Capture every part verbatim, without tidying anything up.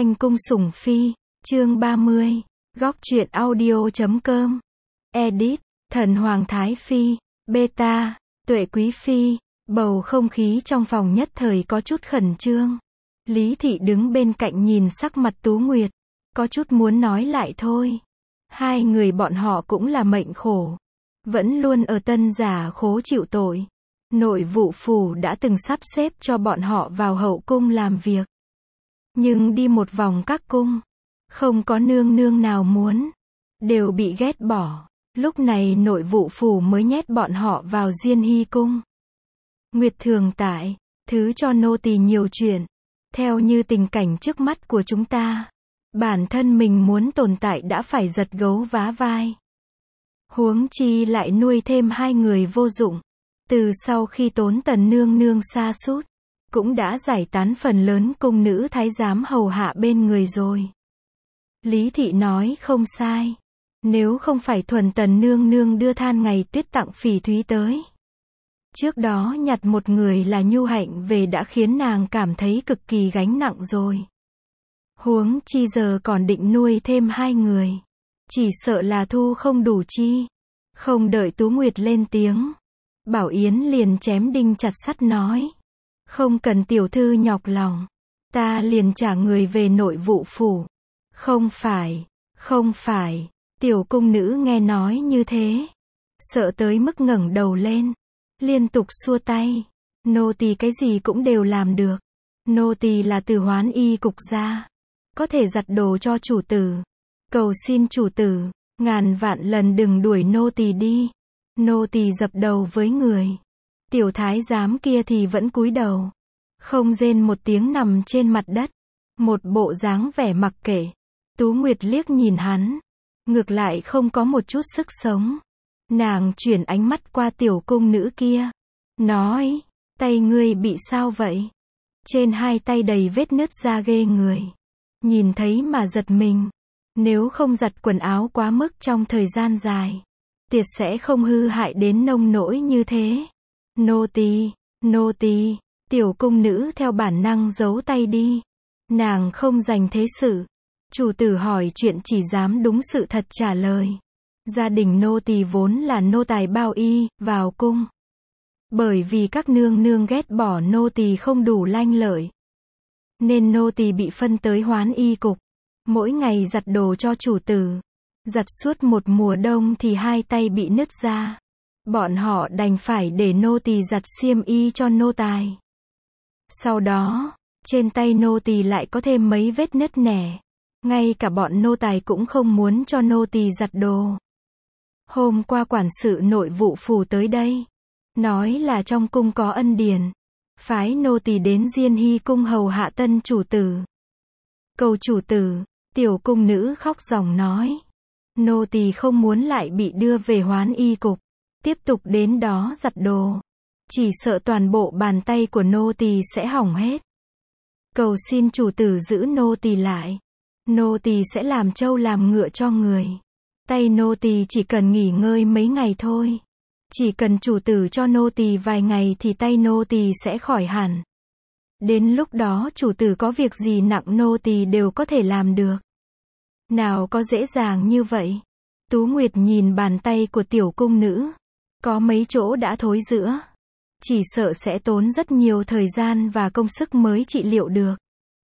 Thanh cung sủng phi, chương ba mươi, góc truyện audio chấm com, edit, thần hoàng thái phi, beta, tuệ quý phi, bầu không khí trong phòng nhất thời có chút khẩn trương. Lý thị đứng bên cạnh nhìn sắc mặt Tú Nguyệt, có chút muốn nói lại thôi. Hai người bọn họ cũng là mệnh khổ, vẫn luôn ở tân giả khố chịu tội. Nội vụ phủ đã từng sắp xếp cho bọn họ vào hậu cung làm việc. Nhưng đi một vòng các cung, không có nương nương nào muốn, đều bị ghét bỏ. Lúc này nội vụ phủ mới nhét bọn họ vào Diên Hy cung. Nguyệt thường tại, thứ cho nô tỳ nhiều chuyện. Theo như tình cảnh trước mắt của chúng ta, bản thân mình muốn tồn tại đã phải giật gấu vá vai. Huống chi lại nuôi thêm hai người vô dụng. Từ sau khi Tốn Tần nương nương sa sút, cũng đã giải tán phần lớn cung nữ thái giám hầu hạ bên người rồi. Lý thị nói không sai. Nếu không phải thuần Tần nương nương đưa than ngày tuyết tặng Phỉ Thúy tới, trước đó nhặt một người là Nhu Hạnh về đã khiến nàng cảm thấy cực kỳ gánh nặng rồi. Huống chi giờ còn định nuôi thêm hai người, chỉ sợ là thu không đủ chi. Không đợi Tú Nguyệt lên tiếng, Bảo Yến liền chém đinh chặt sắt nói, không cần tiểu thư nhọc lòng, ta liền trả người về nội vụ phủ. Không phải, không phải, tiểu cung nữ nghe nói như thế, sợ tới mức ngẩng đầu lên, liên tục xua tay, nô tỳ cái gì cũng đều làm được, nô tỳ là từ Hoán Y cục ra, có thể giặt đồ cho chủ tử, cầu xin chủ tử, ngàn vạn lần đừng đuổi nô tỳ đi. Nô tỳ dập đầu với người. Tiểu thái giám kia thì vẫn cúi đầu, không rên một tiếng nằm trên mặt đất, một bộ dáng vẻ mặc kệ. Tú Nguyệt liếc nhìn hắn, ngược lại không có một chút sức sống. Nàng chuyển ánh mắt qua tiểu cung nữ kia, nói, tay ngươi bị sao vậy? Trên hai tay đầy vết nứt da ghê người, nhìn thấy mà giật mình. Nếu không giặt quần áo quá mức trong thời gian dài, tiệt sẽ không hư hại đến nông nỗi như thế. Nô tỳ, nô tỳ, tiểu cung nữ theo bản năng giấu tay đi. Nàng không dành thế sự. Chủ tử hỏi chuyện chỉ dám đúng sự thật trả lời. Gia đình nô tỳ vốn là nô tài bao y, vào cung. Bởi vì các nương nương ghét bỏ nô tỳ không đủ lanh lợi, nên nô tỳ bị phân tới Hoán Y cục. Mỗi ngày giặt đồ cho chủ tử. Giặt suốt một mùa đông thì hai tay bị nứt ra. Bọn họ đành phải để nô tỳ giặt xiêm y cho nô tài. Sau đó, trên tay nô tỳ lại có thêm mấy vết nứt nẻ. Ngay cả bọn nô tài cũng không muốn cho nô tỳ giặt đồ. Hôm qua quản sự nội vụ phủ tới đây, nói là trong cung có ân điển, phái nô tỳ đến Diên Hy cung hầu hạ tân chủ tử. Cầu chủ tử, tiểu cung nữ khóc ròng nói, nô tỳ không muốn lại bị đưa về Hoán Y cục, tiếp tục đến đó giặt đồ, chỉ sợ toàn bộ bàn tay của nô tỳ sẽ hỏng hết. Cầu xin chủ tử giữ nô tỳ lại, nô tỳ sẽ làm trâu làm ngựa cho người. Tay nô tỳ chỉ cần nghỉ ngơi mấy ngày thôi, chỉ cần chủ tử cho nô tỳ vài ngày thì tay nô tỳ sẽ khỏi hẳn. Đến lúc đó chủ tử có việc gì nặng nô tỳ đều có thể làm được. Nào có dễ dàng như vậy. Tú Nguyệt nhìn bàn tay của tiểu cung nữ, có mấy chỗ đã thối rữa, chỉ sợ sẽ tốn rất nhiều thời gian và công sức mới trị liệu được.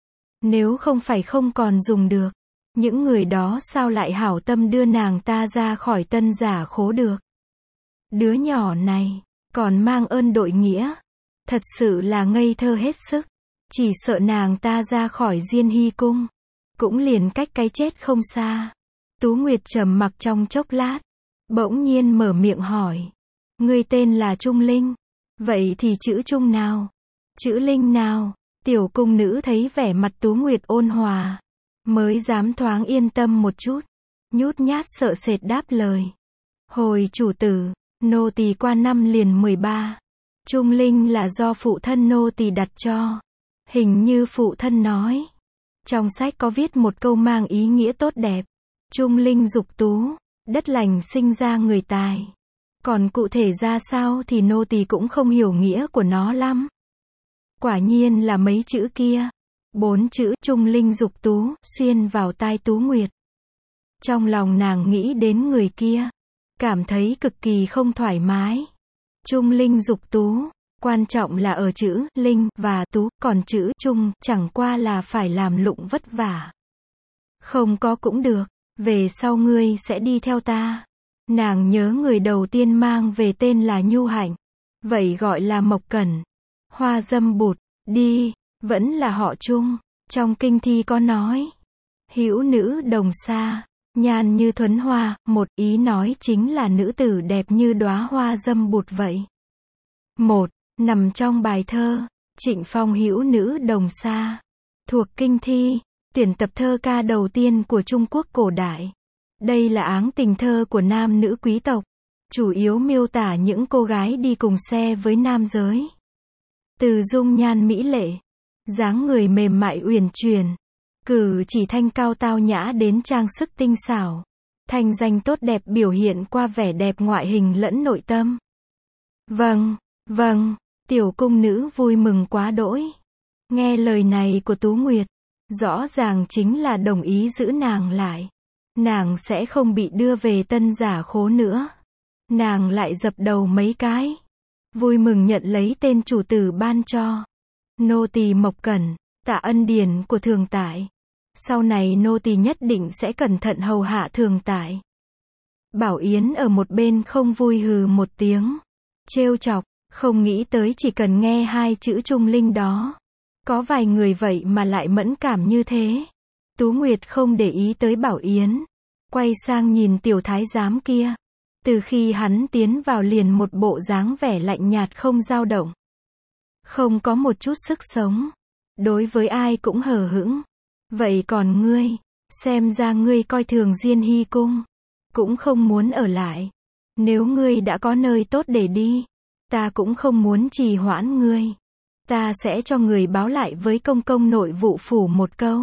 Nếu không phải không còn dùng được, những người đó sao lại hảo tâm đưa nàng ta ra khỏi tân giả khố được. Đứa nhỏ này, còn mang ơn đội nghĩa, thật sự là ngây thơ hết sức. Chỉ sợ nàng ta ra khỏi Diên Hy cung, cũng liền cách cái chết không xa. Tú Nguyệt trầm mặc trong chốc lát, bỗng nhiên mở miệng hỏi, ngươi tên là Trung Linh, vậy thì chữ Trung nào? Chữ Linh nào? Tiểu cung nữ thấy vẻ mặt Tú Nguyệt ôn hòa, mới dám thoáng yên tâm một chút, nhút nhát sợ sệt đáp lời. Hồi chủ tử, nô tỳ qua năm liền mười ba, Trung Linh là do phụ thân nô tỳ đặt cho. Hình như phụ thân nói, trong sách có viết một câu mang ý nghĩa tốt đẹp, Trung Linh dục tú, đất lành sinh ra người tài. Còn cụ thể ra sao thì nô tỳ cũng không hiểu nghĩa của nó lắm. Quả nhiên là mấy chữ kia. Bốn chữ trung linh dục tú xuyên vào tai Tú Nguyệt. Trong lòng nàng nghĩ đến người kia, cảm thấy cực kỳ không thoải mái. Trung linh dục tú, quan trọng là ở chữ linh và tú, còn chữ trung chẳng qua là phải làm lụng vất vả. Không có cũng được, về sau ngươi sẽ đi theo ta. Nàng nhớ người đầu tiên mang về tên là Nhu Hạnh, vậy gọi là Mộc Cẩn. Hoa dâm bụt, đi, vẫn là họ Trung. Trong kinh thi có nói, hữu nữ đồng xa, nhan như thuấn hoa, một ý nói chính là nữ tử đẹp như đóa hoa dâm bụt vậy. Một, nằm trong bài thơ, Trịnh Phong hữu nữ đồng xa, thuộc kinh thi, tuyển tập thơ ca đầu tiên của Trung Quốc cổ đại. Đây là áng tình thơ của nam nữ quý tộc, chủ yếu miêu tả những cô gái đi cùng xe với nam giới. Từ dung nhan mỹ lệ, dáng người mềm mại uyển chuyển, cử chỉ thanh cao tao nhã đến trang sức tinh xảo, thanh danh tốt đẹp biểu hiện qua vẻ đẹp ngoại hình lẫn nội tâm. Vâng, vâng, tiểu cung nữ vui mừng quá đỗi. Nghe lời này của Tú Nguyệt, rõ ràng chính là đồng ý giữ nàng lại. Nàng sẽ không bị đưa về Tân Giả Khố nữa. Nàng lại dập đầu mấy cái, vui mừng nhận lấy tên chủ tử ban cho. Nô tỳ Mộc Cẩn, tạ ân điển của thường tại. Sau này nô tỳ nhất định sẽ cẩn thận hầu hạ thường tại. Bảo Yến ở một bên không vui hừ một tiếng, trêu chọc, không nghĩ tới chỉ cần nghe hai chữ trung linh đó. Có vài người vậy mà lại mẫn cảm như thế. Tú Nguyệt không để ý tới Bảo Yến, quay sang nhìn tiểu thái giám kia. Từ khi hắn tiến vào liền một bộ dáng vẻ lạnh nhạt không dao động. Không có một chút sức sống. Đối với ai cũng hờ hững. Vậy còn ngươi, xem ra ngươi coi thường Diên Hy cung, cũng không muốn ở lại. Nếu ngươi đã có nơi tốt để đi, ta cũng không muốn trì hoãn ngươi. Ta sẽ cho người báo lại với công công nội vụ phủ một câu.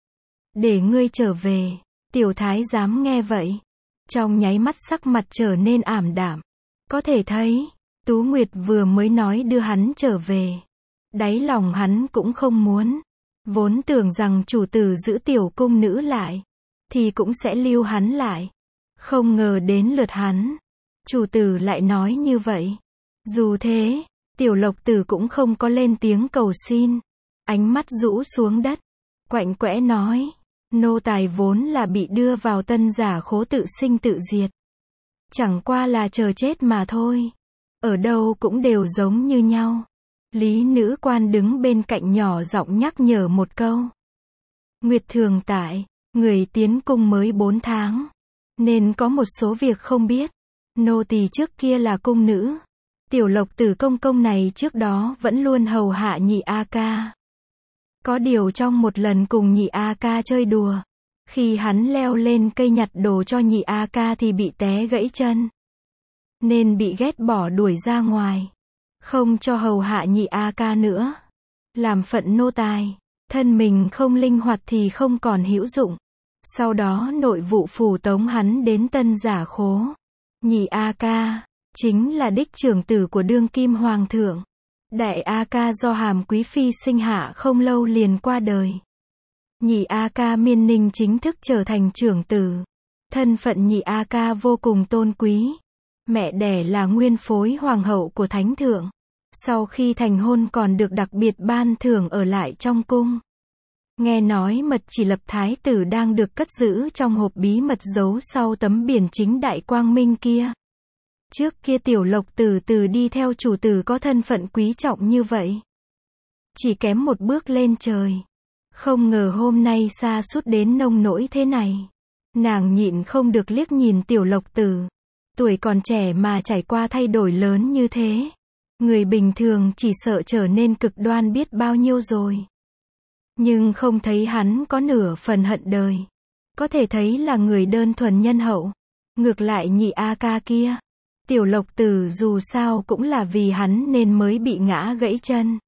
Để ngươi trở về. Tiểu thái giám nghe vậy, trong nháy mắt sắc mặt trở nên ảm đạm. Có thể thấy, Tú Nguyệt vừa mới nói đưa hắn trở về. Đáy lòng hắn cũng không muốn. Vốn tưởng rằng chủ tử giữ tiểu cung nữ lại, thì cũng sẽ lưu hắn lại. Không ngờ đến lượt hắn, chủ tử lại nói như vậy. Dù thế, tiểu lộc tử cũng không có lên tiếng cầu xin. Ánh mắt rũ xuống đất, quạnh quẽ nói. Nô tài vốn là bị đưa vào Tân Giả Khố tự sinh tự diệt. Chẳng qua là chờ chết mà thôi. Ở đâu cũng đều giống như nhau. Lý nữ quan đứng bên cạnh nhỏ giọng nhắc nhở một câu. Nguyệt thường tại, người tiến cung mới bốn tháng, nên có một số việc không biết. Nô tỳ trước kia là cung nữ. Tiểu lộc tử công công này trước đó vẫn luôn hầu hạ nhị A ca. Có điều trong một lần cùng nhị A ca chơi đùa, khi hắn leo lên cây nhặt đồ cho nhị A ca thì bị té gãy chân, nên bị ghét bỏ đuổi ra ngoài, không cho hầu hạ nhị A ca nữa. Làm phận nô tài, thân mình không linh hoạt thì không còn hữu dụng. Sau đó nội vụ phủ tống hắn đến Tân Giả Khố. Nhị A ca chính là đích trưởng tử của đương kim hoàng thượng. Đại A ca do Hàm Quý phi sinh hạ không lâu liền qua đời. Nhị A ca miên ninh chính thức trở thành trưởng tử. Thân phận nhị A ca vô cùng tôn quý. Mẹ đẻ là nguyên phối hoàng hậu của thánh thượng. Sau khi thành hôn còn được đặc biệt ban thưởng ở lại trong cung. Nghe nói mật chỉ lập thái tử đang được cất giữ trong hộp bí mật giấu sau tấm biển chính đại quang minh kia. Trước kia tiểu lộc tử từ đi theo chủ tử có thân phận quý trọng như vậy. Chỉ kém một bước lên trời. Không ngờ hôm nay sa sút đến nông nỗi thế này. Nàng nhịn không được liếc nhìn tiểu lộc tử. Tuổi còn trẻ mà trải qua thay đổi lớn như thế. Người bình thường chỉ sợ trở nên cực đoan biết bao nhiêu rồi. Nhưng không thấy hắn có nửa phần hận đời. Có thể thấy là người đơn thuần nhân hậu. Ngược lại nhị A ca kia. Tiểu lộc tử dù sao cũng là vì hắn nên mới bị ngã gãy chân.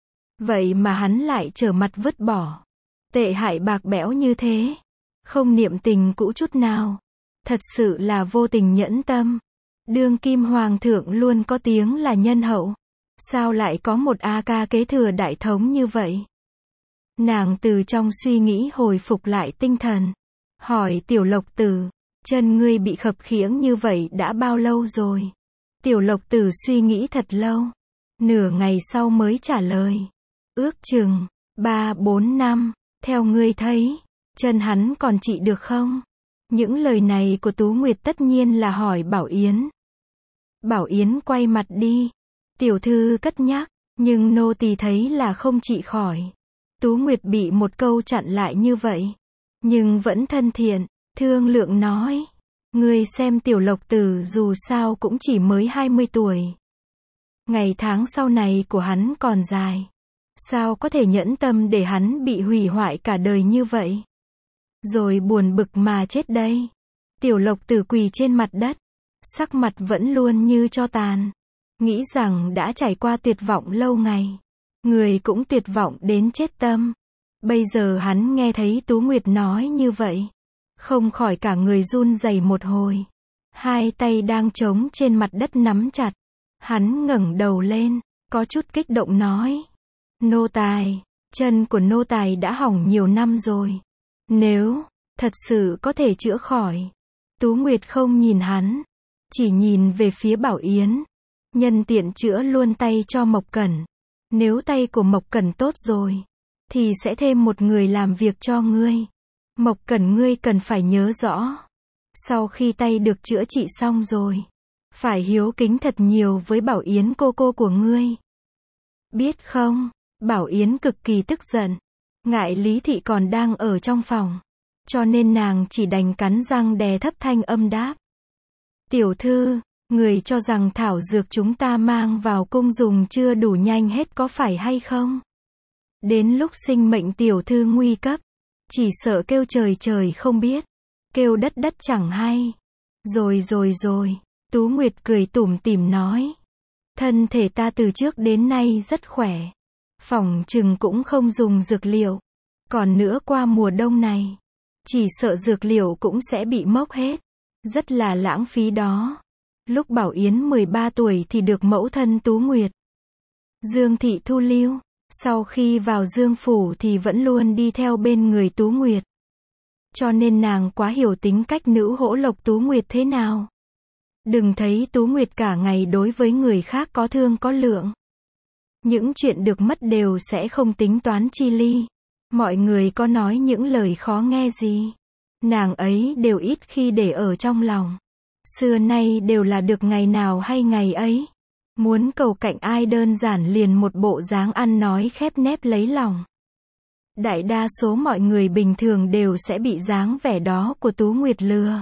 Vậy mà hắn lại trở mặt vứt bỏ. Tệ hại bạc bẽo như thế. Không niệm tình cũ chút nào. Thật sự là vô tình nhẫn tâm. Đương kim hoàng thượng luôn có tiếng là nhân hậu. Sao lại có một A ca kế thừa đại thống như vậy? Nàng từ trong suy nghĩ hồi phục lại tinh thần. Hỏi Tiểu Lộc Tử, chân ngươi bị khập khiễng như vậy đã bao lâu rồi? Tiểu Lộc Tử suy nghĩ thật lâu. Nửa ngày sau mới trả lời. Ước chừng, ba bốn năm, theo ngươi thấy, chân hắn còn trị được không? Những lời này của Tú Nguyệt tất nhiên là hỏi Bảo Yến. Bảo Yến quay mặt đi. Tiểu thư cất nhắc, nhưng nô tỳ thấy là không trị khỏi. Tú Nguyệt bị một câu chặn lại như vậy. Nhưng vẫn thân thiện, thương lượng nói. Ngươi xem Tiểu Lộc Tử dù sao cũng chỉ mới hai mươi tuổi. Ngày tháng sau này của hắn còn dài. Sao có thể nhẫn tâm để hắn bị hủy hoại cả đời như vậy? Rồi buồn bực mà chết đây. Tiểu Lộc Tử quỳ trên mặt đất. Sắc mặt vẫn luôn như tro tàn. Nghĩ rằng đã trải qua tuyệt vọng lâu ngày. Người cũng tuyệt vọng đến chết tâm. Bây giờ hắn nghe thấy Tú Nguyệt nói như vậy. Không khỏi cả người run rẩy một hồi. Hai tay đang trống trên mặt đất nắm chặt. Hắn ngẩng đầu lên, có chút kích động nói. Nô tài, chân của nô tài đã hỏng nhiều năm rồi. Nếu, thật sự có thể chữa khỏi. Tú Nguyệt không nhìn hắn, chỉ nhìn về phía Bảo Yến. Nhân tiện chữa luôn tay cho Mộc Cẩn. Nếu tay của Mộc Cẩn tốt rồi, thì sẽ thêm một người làm việc cho ngươi. Mộc Cẩn ngươi cần phải nhớ rõ. Sau khi tay được chữa trị xong rồi, phải hiếu kính thật nhiều với Bảo Yến cô cô của ngươi. Biết không? Bảo Yến cực kỳ tức giận. Ngại Lý Thị còn đang ở trong phòng. Cho nên nàng chỉ đành cắn răng đè thấp thanh âm đáp. Tiểu thư, người cho rằng thảo dược chúng ta mang vào cung dùng chưa đủ nhanh hết có phải hay không? Đến lúc sinh mệnh tiểu thư nguy cấp, chỉ sợ kêu trời trời không biết, kêu đất đất chẳng hay. Rồi rồi rồi, Tú Nguyệt cười tủm tỉm nói. Thân thể ta từ trước đến nay rất khỏe. Phỏng chừng cũng không dùng dược liệu. Còn nữa qua mùa đông này, chỉ sợ dược liệu cũng sẽ bị mốc hết. Rất là lãng phí đó. Lúc Bảo Yến mười ba tuổi thì được mẫu thân Tú Nguyệt Dương Thị thu lưu. Sau khi vào Dương Phủ thì vẫn luôn đi theo bên người Tú Nguyệt. Cho nên nàng quá hiểu tính cách nữ hỗ lộc Tú Nguyệt thế nào. Đừng thấy Tú Nguyệt cả ngày đối với người khác có thương có lượng. Những chuyện được mất đều sẽ không tính toán chi ly. Mọi người có nói những lời khó nghe gì, nàng ấy đều ít khi để ở trong lòng. Xưa nay đều là được ngày nào hay ngày ấy. Muốn cầu cạnh ai đơn giản liền một bộ dáng ăn nói khép nép lấy lòng. Đại đa số mọi người bình thường đều sẽ bị dáng vẻ đó của Tú Nguyệt lừa.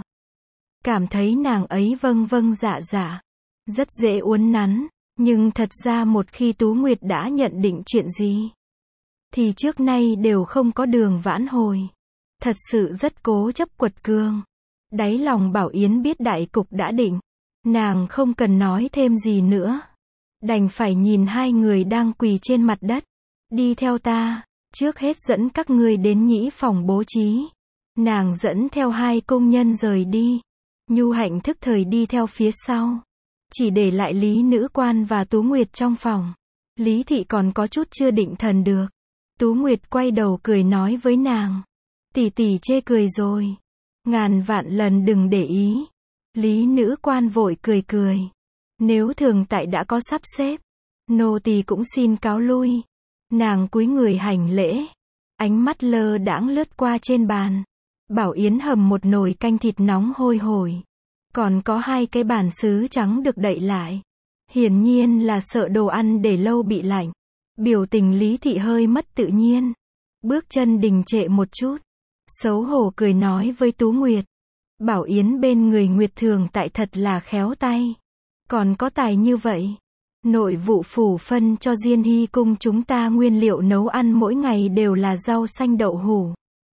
Cảm thấy nàng ấy vâng vâng dạ dạ, rất dễ uốn nắn. Nhưng thật ra một khi Tú Nguyệt đã nhận định chuyện gì, thì trước nay đều không có đường vãn hồi. Thật sự rất cố chấp quật cường. Đáy lòng Bảo Yến biết đại cục đã định. Nàng không cần nói thêm gì nữa. Đành phải nhìn hai người đang quỳ trên mặt đất. Đi theo ta, trước hết dẫn các ngươi đến nhĩ phòng bố trí. Nàng dẫn theo hai công nhân rời đi. Nhu Hạnh thức thời đi theo phía sau. Chỉ để lại Lý Nữ Quan và Tú Nguyệt trong phòng. Lý Thị còn có chút chưa định thần được. Tú Nguyệt quay đầu cười nói với nàng. Tỷ tỷ chê cười rồi. Ngàn vạn lần đừng để ý. Lý Nữ Quan vội cười cười. Nếu thường tại đã có sắp xếp, nô tỳ cũng xin cáo lui. Nàng cúi người hành lễ. Ánh mắt lơ đãng lướt qua trên bàn. Bảo Yến hầm một nồi canh thịt nóng hôi hổi. Còn có hai cái bàn sứ trắng được đậy lại. Hiển nhiên là sợ đồ ăn để lâu bị lạnh. Biểu tình Lý Thị hơi mất tự nhiên. Bước chân đình trệ một chút. Xấu hổ cười nói với Tú Nguyệt. Bảo Yến bên người Nguyệt Thường tại thật là khéo tay. Còn có tài như vậy. Nội vụ phủ phân cho Diên Hy cung chúng ta nguyên liệu nấu ăn mỗi ngày đều là rau xanh đậu hủ.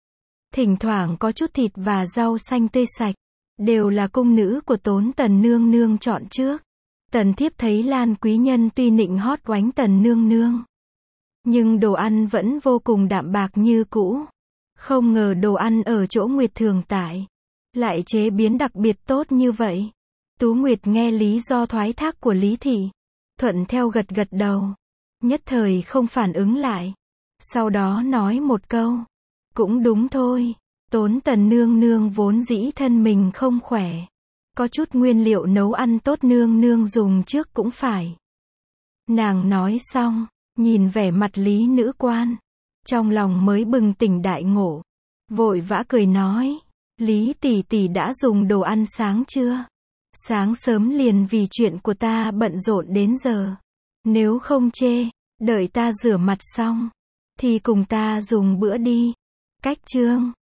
Thỉnh thoảng có chút thịt và rau xanh tươi sạch. Đều là cung nữ của Tốn Tần Nương Nương chọn trước. Tần thiếp thấy Lan quý nhân tuy nịnh hót oánh Tần Nương Nương, nhưng đồ ăn vẫn vô cùng đạm bạc như cũ. Không ngờ đồ ăn ở chỗ Nguyệt Thường tại lại chế biến đặc biệt tốt như vậy. Tú Nguyệt nghe lý do thoái thác của Lý Thị, thuận theo gật gật đầu. Nhất thời không phản ứng lại. Sau đó nói một câu. Cũng đúng thôi. Tốn Tần nương nương vốn dĩ thân mình không khỏe. Có chút nguyên liệu nấu ăn tốt nương nương dùng trước cũng phải. Nàng nói xong, nhìn vẻ mặt Lý nữ quan. Trong lòng mới bừng tỉnh đại ngộ. Vội vã cười nói. Lý tỷ tỷ đã dùng đồ ăn sáng chưa? Sáng sớm liền vì chuyện của ta bận rộn đến giờ. Nếu không chê, đợi ta rửa mặt xong, thì cùng ta dùng bữa đi. Cách chương